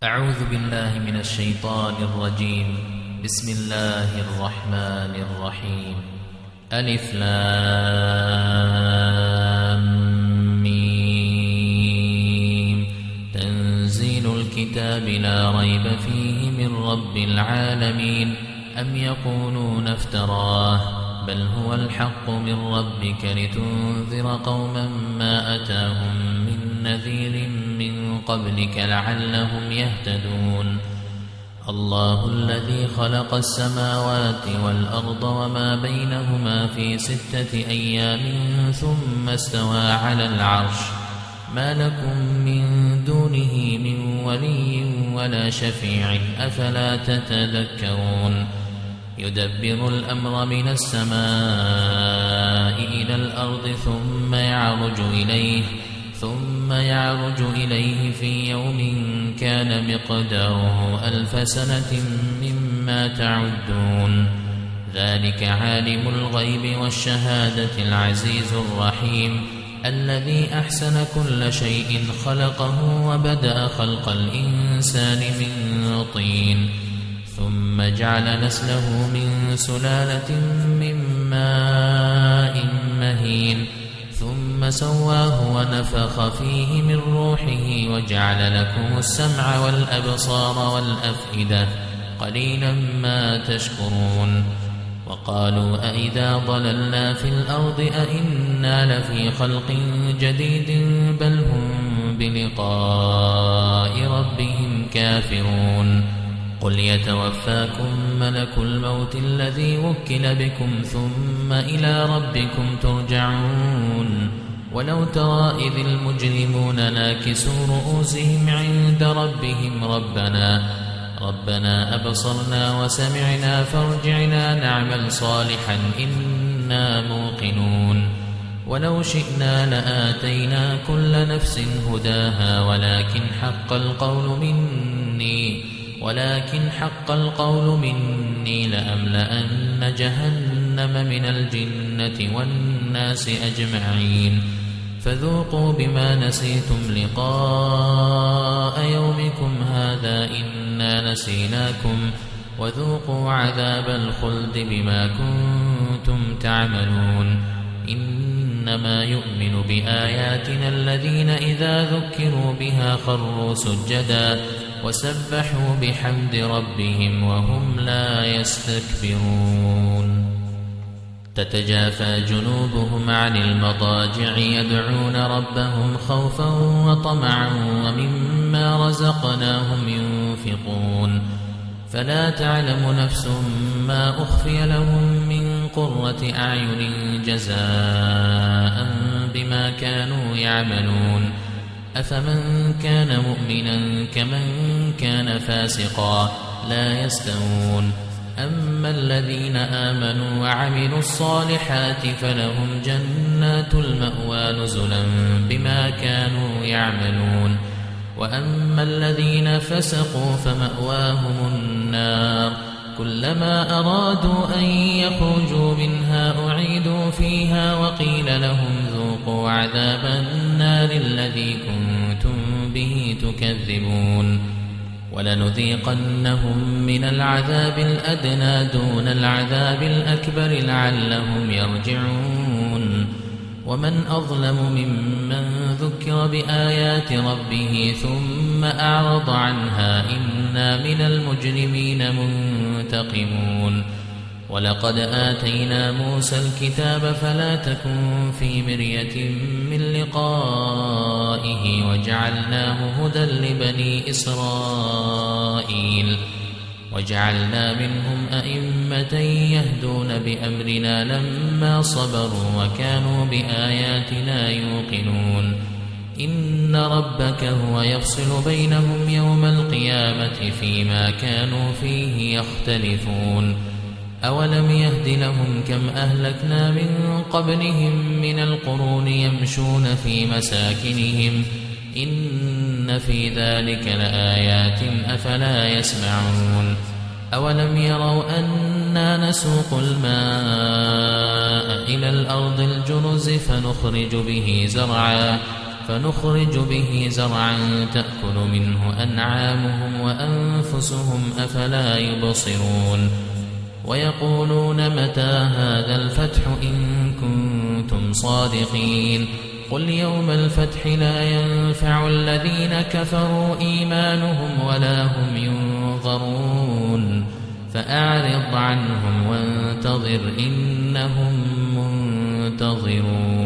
أعوذ بالله من الشيطان الرجيم. بسم الله الرحمن الرحيم. ألف لام ميم. تنزيل الكتاب لا ريب فيه من رب العالمين. أم يقولون افتراه بل هو الحق من ربك لتنذر قوما ما أتاهم من نذير من قبلك لعلهم يهتدون. الله الذي خلق السماوات والأرض وما بينهما في 6 أيام ثم استوى على العرش. ما لكم من دونه من ولي ولا شفيع أفلا تتذكرون. يدبر الأمر من السماء إلى الأرض ثم يعرج إليه في يوم كان مقداره 1000 سنة مما تعدون. ذلك عالم الغيب والشهادة العزيز الرحيم الذي أحسن كل شيء خلقه وبدأ خلق الإنسان من طين ثم جعل نسله من سلالة من ماء مهين ثم سواه ونفخ فيه من روحه وجعل لكم السمع والأبصار والأفئدة قليلا ما تشكرون. وقالوا أئذا ضللنا في الأرض أئنا لفي خلق جديد بل هم بلقاء ربهم كافرون. قل يتوفاكم ملك الموت الذي وكل بكم ثم إلى ربكم ترجعون. ولو ترى إذ المجرمون ناكسوا رؤوسهم عند ربهم ربنا أبصرنا وسمعنا فارجعنا نعمل صالحا إنا موقنون. ولو شئنا لآتينا كل نفس هداها ولكن حق القول مني لأملأن جهنم من الجنة والناس أجمعين. فذوقوا بما نسيتم لقاء يومكم هذا إنا نسيناكم وذوقوا عذاب الخلد بما كنتم تعملون. إنما يؤمن بآياتنا الذين إذا ذكروا بها خروا سجدا وسبحوا بحمد ربهم وهم لا يستكبرون. تتجافى جنوبهم عن المضاجع يدعون ربهم خوفا وطمعا ومما رزقناهم ينفقون. فلا تعلم نفس ما أخفي لهم من قرة أعين جزاء بما كانوا يعملون. أفمن كان مؤمنا كمن كان فاسقا لا يستوون. أما الذين آمنوا وعملوا الصالحات فلهم جنات المأوى نزلا بما كانوا يعملون. وأما الذين فسقوا فمأواهم النار كلما أرادوا أن يخرجوا منها أعيدوا فيها وقيل لهم ذوقوا عذاب النار الذي كنتم به تكذبون. ولنذيقنهم من العذاب الأدنى دون العذاب الأكبر لعلهم يرجعون. ومن أظلم ممن ذكر بآيات ربه ثم أعرض عنها إنا من المجرمين منتقمون. ولقد آتينا موسى الكتاب فلا تكن في مرية من لقائه وجعلناه هدى لبني إسرائيل. وجعلنا منهم أئمة يهدون بأمرنا لما صبروا وكانوا بآياتنا يوقنون. إن ربك هو يفصل بينهم يوم القيامة فيما كانوا فيه يختلفون. أولم يهد لهم كم أهلكنا من قبلهم من القرون يمشون في مساكنهم إن في ذلك لآيات أفلا يسمعون. أولم يروا أنا نسوق الماء إلى الأرض الجرز فنخرج به زرعا فنخرج به زرعا تأكل منه أنعامهم وأنفسهم أفلا يبصرون ويقولون متى هذا الفتح إن كنتم صادقين قل يوم الفتح لا ينفع الذين كفروا إيمانهم ولا هم ينظرون فأعرض عنهم وانتظر إنهم منتظرون